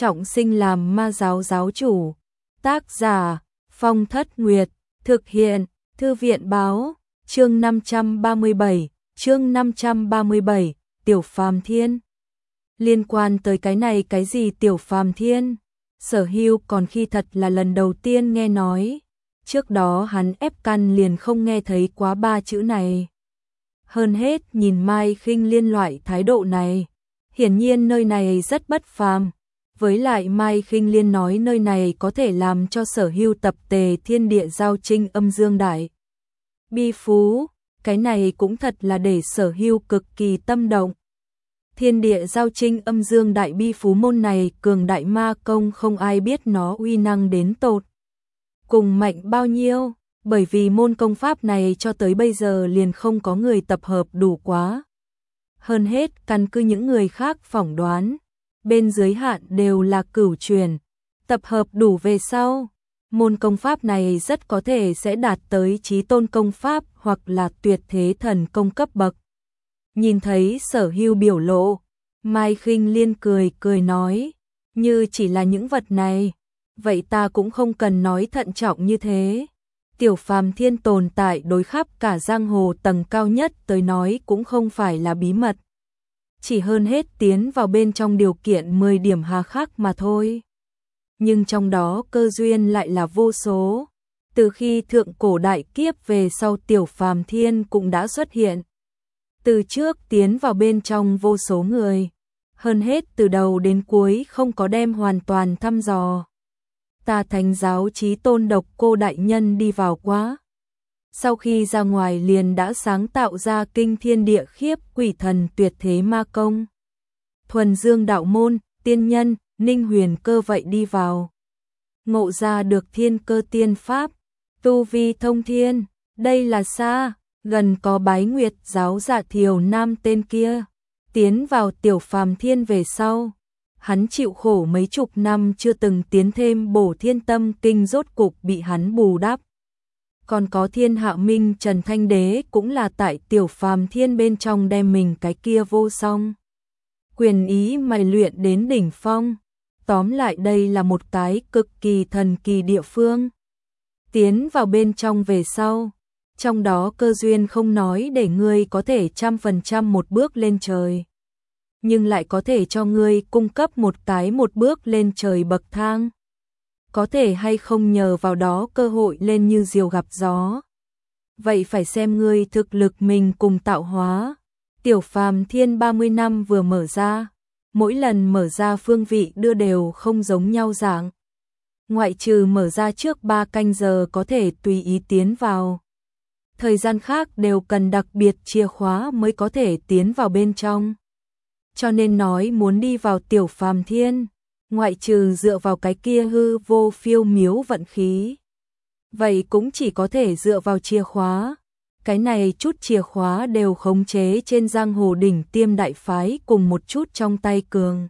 trọng sinh làm ma giáo giáo chủ. Tác giả Phong Thất Nguyệt. Thực hiện Thư viện báo. Chương 537, Tiểu Phàm Thiên. Liên quan tới cái này cái gì Tiểu Phàm Thiên? Sở Hưu còn khi thật là lần đầu tiên nghe nói. Trước đó hắn ép căn liền không nghe thấy quá ba chữ này. Hơn hết nhìn Mai Khinh Liên loại thái độ này, hiển nhiên nơi này rất bất phàm. Với lại Mai Khinh Liên nói nơi này có thể làm cho Sở Hưu tập tề thiên địa giao trinh âm dương đại bi phú, cái này cũng thật là để Sở Hưu cực kỳ tâm động. Thiên địa giao trinh âm dương đại bi phú môn này cường đại ma công không ai biết nó uy năng đến tột cùng mạnh bao nhiêu, bởi vì môn công pháp này cho tới bây giờ liền không có người tập hợp đủ quá. Hơn hết căn cứ những người khác phỏng đoán, bên dưới hạn đều là cửu truyền, tập hợp đủ về sau, môn công pháp này rất có thể sẽ đạt tới chí tôn công pháp hoặc là tuyệt thế thần công cấp bậc. Nhìn thấy Sở Hưu biểu lộ, Mai Khinh Liên cười nói, như chỉ là những vật này, vậy ta cũng không cần nói thận trọng như thế. Tiểu Phàm Thiên tồn tại đối khắp cả giang hồ tầng cao nhất tới nói cũng không phải là bí mật. Chỉ hơn hết tiến vào bên trong điều kiện 10 điểm hà khắc mà thôi. Nhưng trong đó cơ duyên lại là vô số. Từ khi thượng cổ đại kiếp về sau Tiểu Phàm Thiên cũng đã xuất hiện. Từ trước tiến vào bên trong vô số người. Hơn hết từ đầu đến cuối không có đem hoàn toàn thăm dò. Ta Thánh giáo chí tôn Độc Cô đại nhân đi vào quá. Sau khi ra ngoài liền đã sáng tạo ra kinh thiên địa khiếp quỷ thần tuyệt thế ma công. Thuần Dương đạo môn, tiên nhân, Ninh Huyền Cơ vậy đi vào. Ngộ ra được thiên cơ tiên pháp, tu vi thông thiên, đây là xa, gần có Bái Nguyệt giáo Dạ Thiều Nam tên kia. Tiến vào Tiểu Phàm Thiên về sau, hắn chịu khổ mấy chục năm chưa từng tiến thêm Bổ Thiên Tâm Kinh rốt cục bị hắn bù đắp. Còn có Thiên Hạ Minh Trần Thanh Đế cũng là tại Tiểu Phàm Thiên bên trong đem mình cái kia vô song quyền ý mài luyện đến đỉnh phong. Tóm lại đây là một cái cực kỳ thần kỳ địa phương. Tiến vào bên trong về sau, trong đó cơ duyên không nói để ngươi có thể 100% một bước lên trời, nhưng lại có thể cho ngươi cung cấp một bước lên trời bậc thang. Có thể hay không nhờ vào đó cơ hội lên như diều gặp gió. Vậy phải xem ngươi thực lực mình cùng tạo hóa. Tiểu Phàm Thiên 30 năm vừa mở ra, mỗi lần mở ra phương vị đưa đều không giống nhau dạng. Ngoại trừ mở ra trước 3 canh giờ có thể tùy ý tiến vào. Thời gian khác đều cần đặc biệt chìa khóa mới có thể tiến vào bên trong. Cho nên nói muốn đi vào Tiểu Phàm Thiên, ngoại trừ dựa vào cái kia hư vô phiêu miếu vận khí, vậy cũng chỉ có thể dựa vào chìa khóa. Cái này chút chìa khóa đều khống chế trên giang hồ đỉnh tiêm đại phái cùng một chút trong tay cường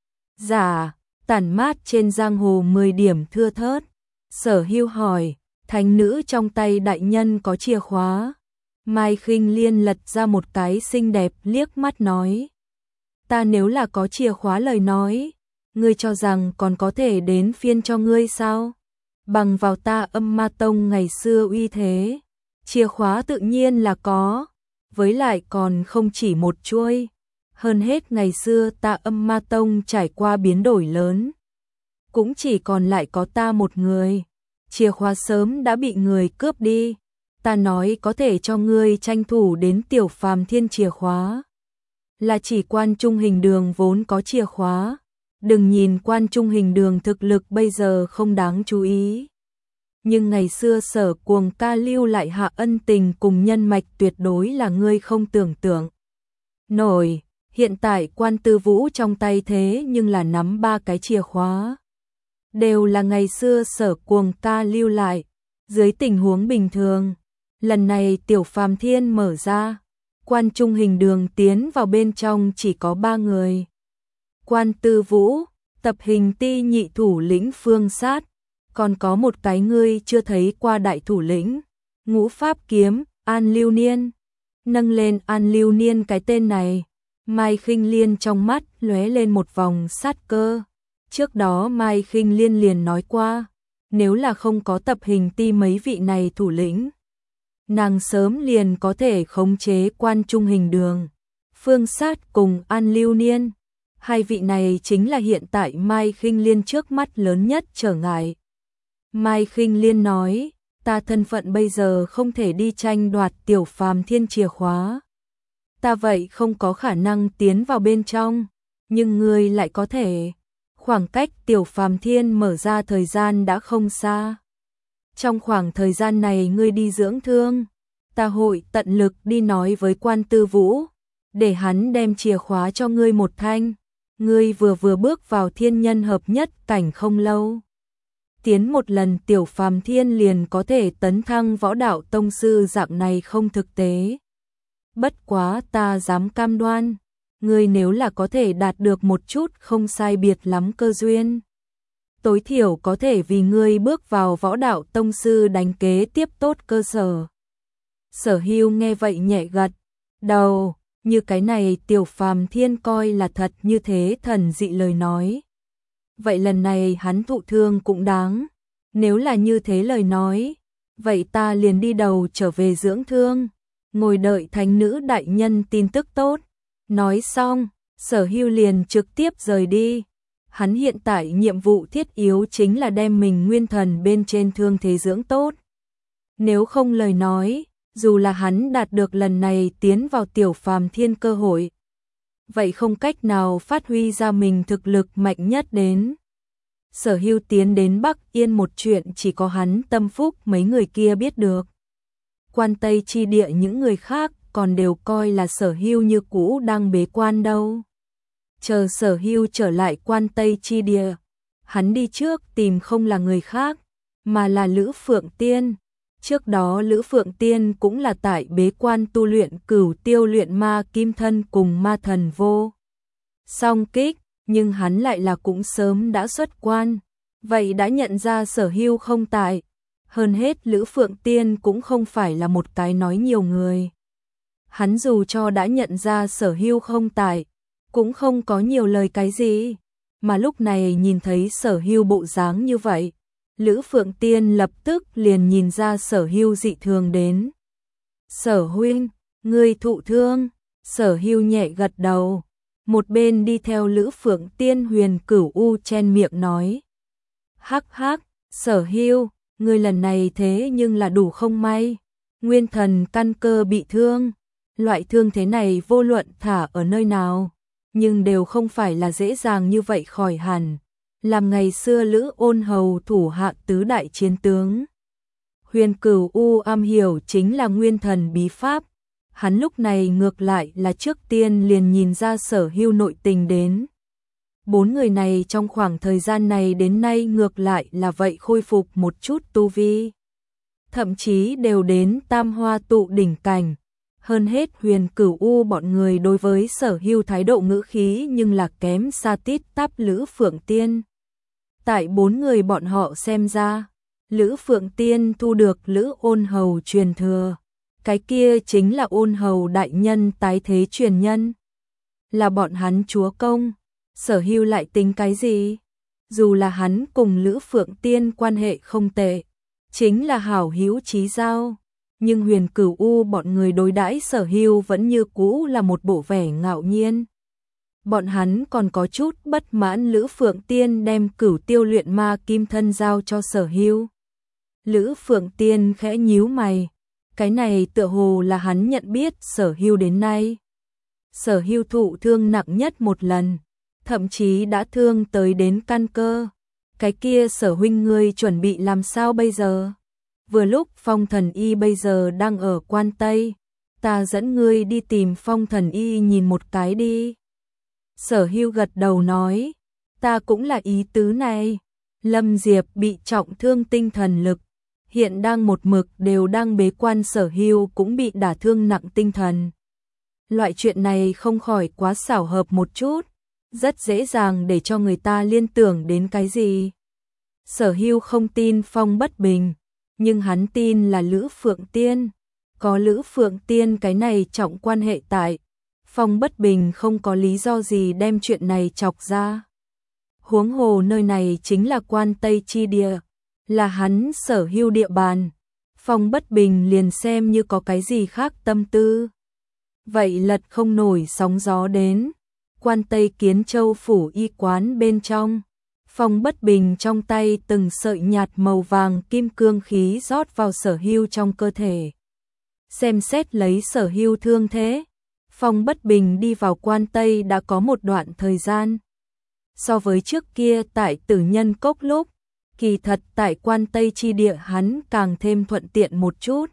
giả, tản mát trên giang hồ 10 điểm thưa thớt. Sở Hưu hỏi, thánh nữ trong tay đại nhân có chìa khóa? Mai Khinh Liên lật ra một cái xinh đẹp liếc mắt nói, ta nếu là có chìa khóa lời nói, ngươi cho rằng còn có thể đến phiên cho ngươi sao? Bằng vào ta Âm Ma Tông ngày xưa uy thế, chìa khóa tự nhiên là có, với lại còn không chỉ một chuôi. Hơn hết ngày xưa ta Âm Ma Tông trải qua biến đổi lớn, cũng chỉ còn lại có ta một người. Chìa khóa sớm đã bị người cướp đi. Ta nói có thể cho ngươi tranh thủ đến Tiểu Phàm Thiên chìa khóa, là chỉ Quan Trung Hình Đường vốn có chìa khóa. Đừng nhìn Quan Trung Hình Đường thực lực bây giờ không đáng chú ý, nhưng ngày xưa Sở Cuồng ca lưu lại hạ ân tình cùng nhân mạch tuyệt đối là ngươi không tưởng tượng nổi. Hiện tại Quan Tư Vũ trong tay thế nhưng là nắm 3 cái chìa khóa, đều là ngày xưa Sở Cuồng ca lưu lại. Dưới tình huống bình thường, lần này Tiểu Phàm Thiên mở ra, Quan Trung Hình Đường tiến vào bên trong chỉ có 3 người. Quan Tư Vũ, Tập Hình Ti nhị thủ lĩnh Phương Sát, còn có một cái ngươi chưa thấy qua đại thủ lĩnh, Ngũ Pháp Kiếm, An Lưu Niên. Nâng lên An Lưu Niên cái tên này, Mai Khinh Liên trong mắt lóe lên một vòng sát cơ. Trước đó Mai Khinh Liên liền nói qua, nếu là không có tập hình ti mấy vị này thủ lĩnh, nàng sớm liền có thể khống chế Quan Trung Hình Đường, Phương Sát cùng An Lưu Niên. Hai vị này chính là hiện tại Mai Khinh Liên trước mắt lớn nhất trở ngại. Mai Khinh Liên nói, ta thân phận bây giờ không thể đi tranh đoạt Tiểu Phàm Thiên chìa khóa. Ta vậy không có khả năng tiến vào bên trong, nhưng ngươi lại có thể. Khoảng cách Tiểu Phàm Thiên mở ra thời gian đã không xa. Trong khoảng thời gian này ngươi đi dưỡng thương, ta hội tận lực đi nói với Quan Tư Vũ, để hắn đem chìa khóa cho ngươi một thanh. Ngươi vừa bước vào thiên nhân hợp nhất cảnh không lâu. Tiến một lần Tiểu Phàm Thiên liền có thể tấn thăng võ đạo tông sư, dạng này không thực tế. Bất quá ta dám cam đoan, ngươi nếu là có thể đạt được một chút không sai biệt lắm cơ duyên, tối thiểu có thể vì ngươi bước vào võ đạo tông sư đánh kế tiếp tốt cơ sở. Sở Hưu nghe vậy nhẹ gật đầu, như cái này Tiểu Phàm Thiên coi là thật như thế thần dị lời nói. Vậy lần này hắn thụ thương cũng đáng, nếu là như thế lời nói, vậy ta liền đi đầu trở về dưỡng thương, ngồi đợi thánh nữ đại nhân tin tức tốt. Nói xong, Sở Hưu liền trực tiếp rời đi. Hắn hiện tại nhiệm vụ thiết yếu chính là đem mình nguyên thần bên trên thương thế dưỡng tốt. Nếu không lời nói, dù là hắn đạt được lần này tiến vào Tiểu Phàm Thiên cơ hội, vậy không cách nào phát huy ra mình thực lực mạnh nhất đến. Sở Hưu tiến đến Bắc Yên một chuyện chỉ có hắn tâm phúc mấy người kia biết được. Quan Tây chi địa những người khác còn đều coi là Sở Hưu như cũ đang bế quan đâu. Chờ Sở Hưu trở lại Quan Tây chi địa, hắn đi trước tìm không là người khác, mà là Lữ Phượng Tiên. Trước đó Lữ Phượng Tiên cũng là tại bế quan tu luyện Cửu Tiêu Luyện Ma Kim Thân cùng Ma Thần Vô Song Kích, nhưng hắn lại là cũng sớm đã xuất quan, vậy đã nhận ra Sở Hưu không tại. Hơn hết Lữ Phượng Tiên cũng không phải là một cái nói nhiều người. Hắn dù cho đã nhận ra Sở Hưu không tại, cũng không có nhiều lời cái gì, mà lúc này nhìn thấy Sở Hưu bộ dáng như vậy, Lữ Phượng Tiên lập tức liền nhìn ra Sở Hưu dị thường đến. Sở huynh, ngươi thụ thương? Sở Hưu nhẹ gật đầu, một bên đi theo Lữ Phượng Tiên Huyền Cửu U chen miệng nói. Hắc hắc, Sở Hưu, ngươi lần này thế nhưng là đủ không may, nguyên thần căn cơ bị thương. Loại thương thế này vô luận thả ở nơi nào, nhưng đều không phải là dễ dàng như vậy khỏi hẳn. Làm ngày xưa Lữ Ôn Hầu thủ hạ tứ đại chiến tướng, Huyền Cửu U am hiểu chính là nguyên thần bí pháp. Hắn lúc này ngược lại là trước tiên liền nhìn ra Sở Hưu nội tình đến. Bốn người này trong khoảng thời gian này đến nay ngược lại là vậy khôi phục một chút tu vi, thậm chí đều đến tam hoa tụ đỉnh cảnh. Hơn hết Huyền Cửu U bọn người đối với Sở Hưu thái độ ngữ khí nhưng là kém xa tít tắp Lữ Phượng Tiên. Tại bốn người bọn họ xem ra, Lữ Phượng Tiên thu được Lữ Ôn Hầu truyền thừa, cái kia chính là Ôn Hầu đại nhân tái thế truyền nhân, là bọn hắn chúa công. Sở Hưu lại tính cái gì? Dù là hắn cùng Lữ Phượng Tiên quan hệ không tệ, chính là hảo hữu chí giao, nhưng Huyền Cửu U bọn người đối đãi Sở Hưu vẫn như cũ là một bộ vẻ ngạo nhiên. Bọn hắn còn có chút bất mãn Lữ Phượng Tiên đem Cửu Tiêu Luyện Ma Kim Thân giao cho Sở Hưu. Lữ Phượng Tiên khẽ nhíu mày, cái này tựa hồ là hắn nhận biết Sở Hưu đến nay. Sở Hưu thụ thương nặng nhất một lần, thậm chí đã thương tới đến căn cơ. Cái kia Sở huynh ngươi chuẩn bị làm sao bây giờ? Vừa lúc Phong Thần Y bây giờ đang ở Quan Tây, ta dẫn ngươi đi tìm Phong Thần Y nhìn một cái đi. Sở Hưu gật đầu nói, ta cũng là ý tứ này. Lâm Diệp bị trọng thương tinh thần lực, hiện đang một mực đều đang bế quan. Sở Hưu cũng bị đả thương nặng tinh thần. Loại chuyện này không khỏi quá xảo hợp một chút, rất dễ dàng để cho người ta liên tưởng đến cái gì. Sở Hưu không tin Phong Bất Bình, nhưng hắn tin là Lữ Phượng Tiên. Có Lữ Phượng Tiên cái này trọng quan hệ tại, Phong Bất Bình không có lý do gì đem chuyện này chọc ra. Huống hồ nơi này chính là Quan Tây chi địa, là hắn sở hữu địa bàn. Phong Bất Bình liền xem như có cái gì khác tâm tư. Vậy lật không nổi sóng gió đến. Quan Tây Kiến Châu phủ y quán bên trong. Phong Bất Bình trong tay từng sợi nhạt màu vàng kim cương khí rót vào sở hữu trong cơ thể. Xem xét lấy sở hữu thương thế. Phong Bất Bình đi vào Quan Tây đã có một đoạn thời gian. So với trước kia tại Tử Nhân Cốc lúc, kỳ thật tại Quan Tây chi địa hắn càng thêm thuận tiện một chút.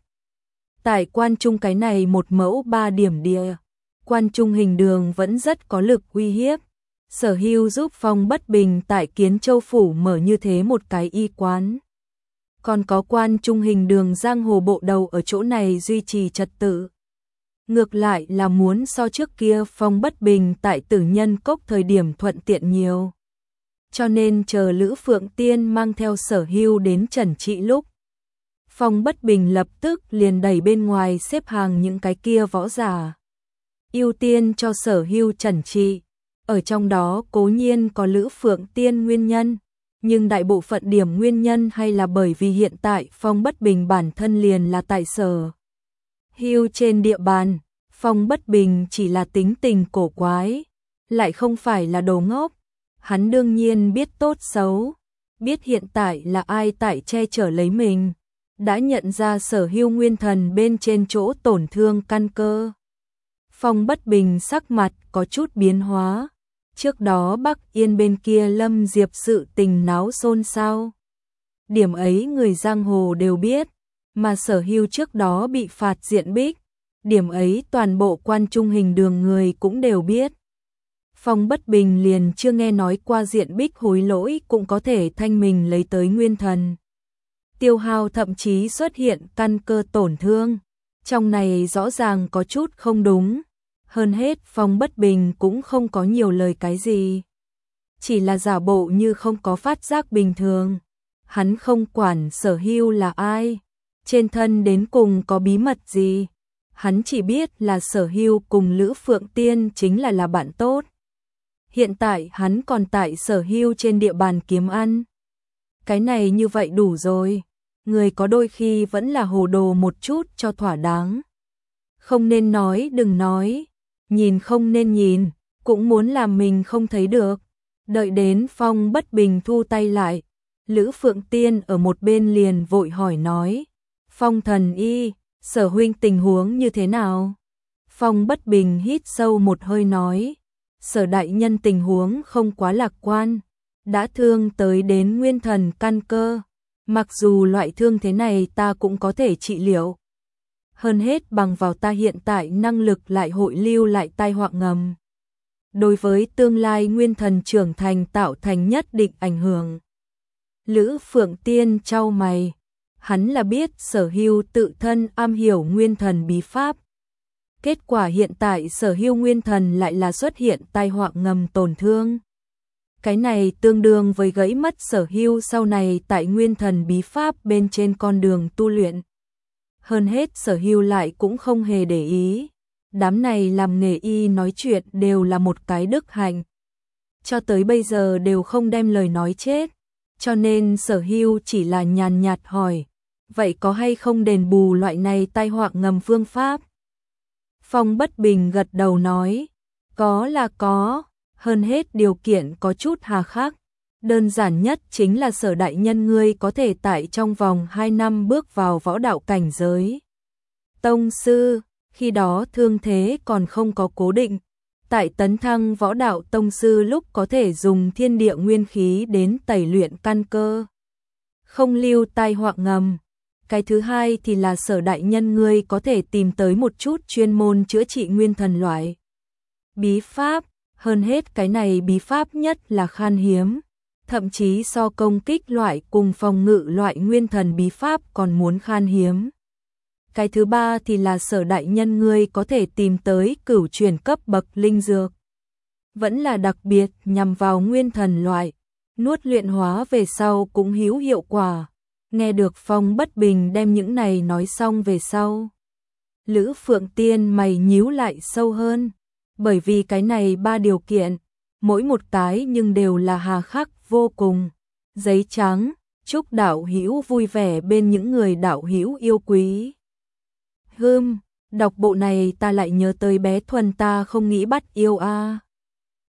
Tại Quan Trung cái này một mẫu 3 điểm địa, Quan Trung Hình Đường vẫn rất có lực uy hiếp. Sở hữu giúp Phong Bất Bình tại Kiến Châu phủ mở như thế một cái y quán. Còn có Quan Trung Hình Đường giang hồ bộ đầu ở chỗ này duy trì trật tự. Ngược lại là muốn so trước kia Phong Bất Bình tại Tử Nhân Cốc thời điểm thuận tiện nhiều. Cho nên chờ Lữ Phượng Tiên mang theo sở hữu đến trần trị lúc, Phong Bất Bình lập tức liền đẩy bên ngoài xếp hàng những cái kia võ giả. Ưu tiên cho sở hữu trần trị. Ở trong đó cố nhiên có Lữ Phượng Tiên nguyên nhân, nhưng đại bộ phận điểm nguyên nhân hay là bởi vì hiện tại Phong Bất Bình bản thân liền là tại sở hữu trên địa bàn. Phong Bất Bình chỉ là tính tình cổ quái, lại không phải là đồ ngốc. Hắn đương nhiên biết tốt xấu, biết hiện tại là ai tại che chở lấy mình, đã nhận ra sở hữu nguyên thần bên trên chỗ tổn thương căn cơ. Phong Bất Bình sắc mặt có chút biến hóa. Trước đó Bắc Yên bên kia Lâm Diệp sự tình náo xôn xao. Điểm ấy người giang hồ đều biết, mà sở hữu trước đó bị phạt diện bích. Điểm ấy toàn bộ Quan Trung Hình Đường người cũng đều biết. Phong Bất Bình liền chưa nghe nói qua diện bích hối lỗi cũng có thể thanh mình lấy tới nguyên thần. Tiêu hao thậm chí xuất hiện căn cơ tổn thương. Trong này rõ ràng có chút không đúng. Hơn hết Phong Bất Bình cũng không có nhiều lời cái gì. Chỉ là giả bộ như không có phát giác bình thường. Hắn không quản sở hữu là ai, trên thân đến cùng có bí mật gì. Hắn chỉ biết là sở hữu cùng Lữ Phượng Tiên chính là bạn tốt. Hiện tại hắn còn tại sở hữu trên địa bàn kiếm ăn. Cái này như vậy đủ rồi. Người có đôi khi vẫn là hồ đồ một chút cho thỏa đáng. Không nên nói đừng nói, nhìn không nên nhìn, cũng muốn làm mình không thấy được. Đợi đến Phong Bất Bình thu tay lại, Lữ Phượng Tiên ở một bên liền vội hỏi nói: Phong thần y, Sở huynh tình huống như thế nào? Phong Bất Bình hít sâu một hơi nói: Sở đại nhân tình huống không quá lạc quan, đã thương tới đến nguyên thần căn cơ. Mặc dù loại thương thế này ta cũng có thể trị liệu. Hơn hết bằng vào ta hiện tại năng lực lại hội lưu lại tai họa ngầm. Đối với tương lai nguyên thần trưởng thành tạo thành nhất định ảnh hưởng. Lữ Phượng Tiên chau mày. Hắn là biết sở hữu tự thân am hiểu nguyên thần bí pháp. Kết quả hiện tại sở hữu nguyên thần lại là xuất hiện tai họa ngầm tổn thương. Cái này tương đương với gãy mất sở hữu sau này tại nguyên thần bí pháp bên trên con đường tu luyện. Hơn hết sở hữu lại cũng không hề để ý. Đám này làm nghề y nói chuyện đều là một cái đức hạnh. Cho tới bây giờ đều không đem lời nói chết. Cho nên sở hữu chỉ là nhàn nhạt hỏi: vậy có hay không đền bù loại này tai họa ngầm phương pháp? Phong Bất Bình gật đầu nói: có là có, hơn hết điều kiện có chút hà khắc. Đơn giản nhất chính là Sở đại nhân ngươi có thể tại trong vòng 2 năm bước vào võ đạo cảnh giới tông sư, khi đó thương thế còn không có cố định. Tại tấn thăng võ đạo tông sư lúc có thể dùng thiên địa nguyên khí đến tẩy luyện căn cơ, không lưu tai họa ngầm. Cái thứ hai thì là Sở đại nhân ngươi có thể tìm tới một chút chuyên môn chữa trị nguyên thần loại bí pháp, hơn hết cái này bí pháp nhất là khan hiếm, thậm chí so công kích loại cùng phòng ngự loại nguyên thần bí pháp còn muốn khan hiếm. Cái thứ ba thì là Sở đại nhân ngươi có thể tìm tới cửu chuyển cấp bậc linh dược, vẫn là đặc biệt nhằm vào nguyên thần loại, nuốt luyện hóa về sau cũng hữu hiệu quả. Nghe được Phong Bất Bình đem những này nói xong về sau, Lữ Phượng Tiên mày nhíu lại sâu hơn, bởi vì cái này 3 điều kiện, mỗi một cái nhưng đều là hà khắc vô cùng. Giấy trắng, chúc đạo hữu vui vẻ bên những người đạo hữu yêu quý. Đọc bộ này ta lại nhớ tới bé Thuần ta không nghĩ bắt yêu a.